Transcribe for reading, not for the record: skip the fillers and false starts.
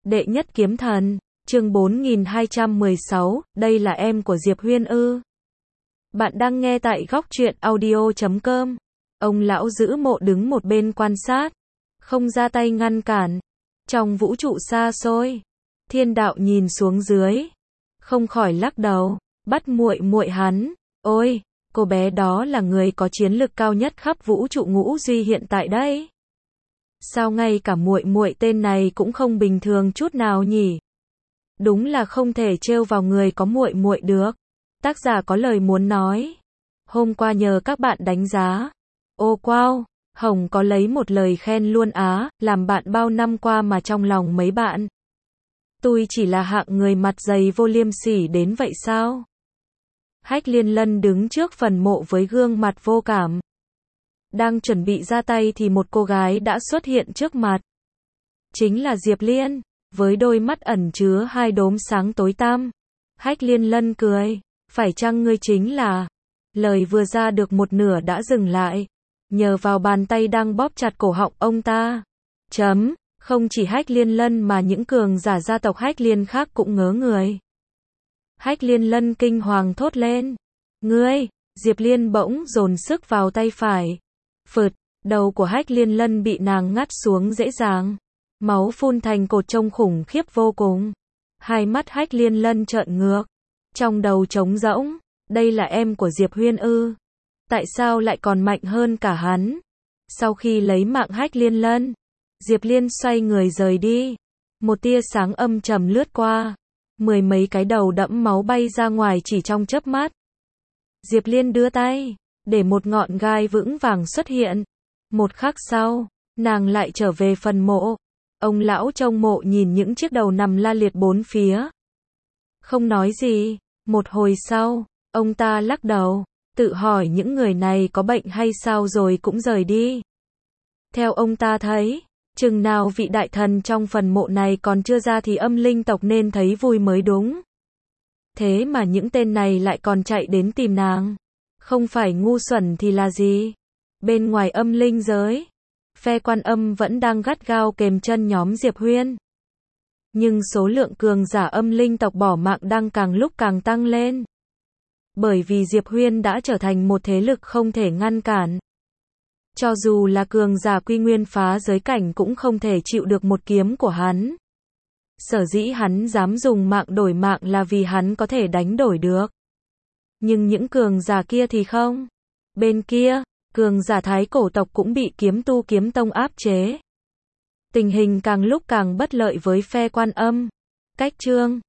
Đệ nhất kiếm thần, chương 4216, đây là em của Diệp Huyên ư? Bạn đang nghe tại góc truyện audio.com. Ông lão giữ mộ đứng một bên quan sát, không ra tay ngăn cản. Trong vũ trụ xa xôi, thiên đạo nhìn xuống dưới, không khỏi lắc đầu, bắt muội muội hắn. Ôi, cô bé đó là người có chiến lực cao nhất khắp vũ trụ ngũ duy hiện tại đấy. Sao ngay cả muội muội tên này cũng không bình thường chút nào nhỉ? Đúng là không thể trêu vào người có muội muội được. Tác giả có lời muốn nói. Hôm qua nhờ các bạn đánh giá. Ô wow, Hồng có lấy một lời khen luôn á, làm bạn bao năm qua mà trong lòng mấy bạn. Tôi chỉ là hạng người mặt dày vô liêm sỉ đến vậy sao? Hách Liên Lân đứng trước phần mộ với gương mặt vô cảm. Đang chuẩn bị ra tay thì một cô gái đã xuất hiện trước mặt. Chính là Diệp Liên, với đôi mắt ẩn chứa hai đốm sáng tối tăm. Hách Liên Lân cười, phải chăng ngươi chính là... Lời vừa ra được một nửa đã dừng lại. Nhờ vào bàn tay đang bóp chặt cổ họng ông ta. Không chỉ Hách Liên Lân mà những cường giả gia tộc Hách Liên khác cũng ngớ người. Hách Liên Lân kinh hoàng thốt lên. Ngươi! Diệp Liên bỗng dồn sức vào tay phải. Phượt, đầu của Hách Liên Lân bị nàng ngắt xuống dễ dàng. Máu phun thành cột trông khủng khiếp vô cùng. Hai mắt Hách Liên Lân trợn ngược. Trong đầu trống rỗng. Đây là em của Diệp Huyên ư? Tại sao lại còn mạnh hơn cả hắn? Sau khi lấy mạng Hách Liên Lân, Diệp Liên xoay người rời đi. Một tia sáng âm trầm lướt qua. Mười mấy cái đầu đẫm máu bay ra ngoài chỉ trong chớp mắt. Diệp Liên đưa tay, để một ngọn gai vững vàng xuất hiện. Một khắc sau, nàng lại trở về phần mộ. Ông lão trong mộ nhìn những chiếc đầu nằm la liệt bốn phía. Không nói gì. Một hồi sau, ông ta lắc đầu, tự hỏi những người này có bệnh hay sao rồi cũng rời đi. Theo ông ta thấy, chừng nào vị đại thần trong phần mộ này còn chưa ra thì âm linh tộc nên thấy vui mới đúng. Thế mà những tên này lại còn chạy đến tìm nàng. Không phải ngu xuẩn thì là gì? Bên ngoài âm linh giới, phe Quan Âm vẫn đang gắt gao kềm chân nhóm Diệp Huyên. Nhưng số lượng cường giả âm linh tộc bỏ mạng đang càng lúc càng tăng lên. Bởi vì Diệp Huyên đã trở thành một thế lực không thể ngăn cản. Cho dù là cường giả quy nguyên phá giới cảnh cũng không thể chịu được một kiếm của hắn. Sở dĩ hắn dám dùng mạng đổi mạng là vì hắn có thể đánh đổi được. Nhưng những cường giả kia thì không. Bên kia, cường giả Thái cổ tộc cũng bị kiếm tu kiếm tông áp chế. Tình hình càng lúc càng bất lợi với phe Quan Âm. Cách chương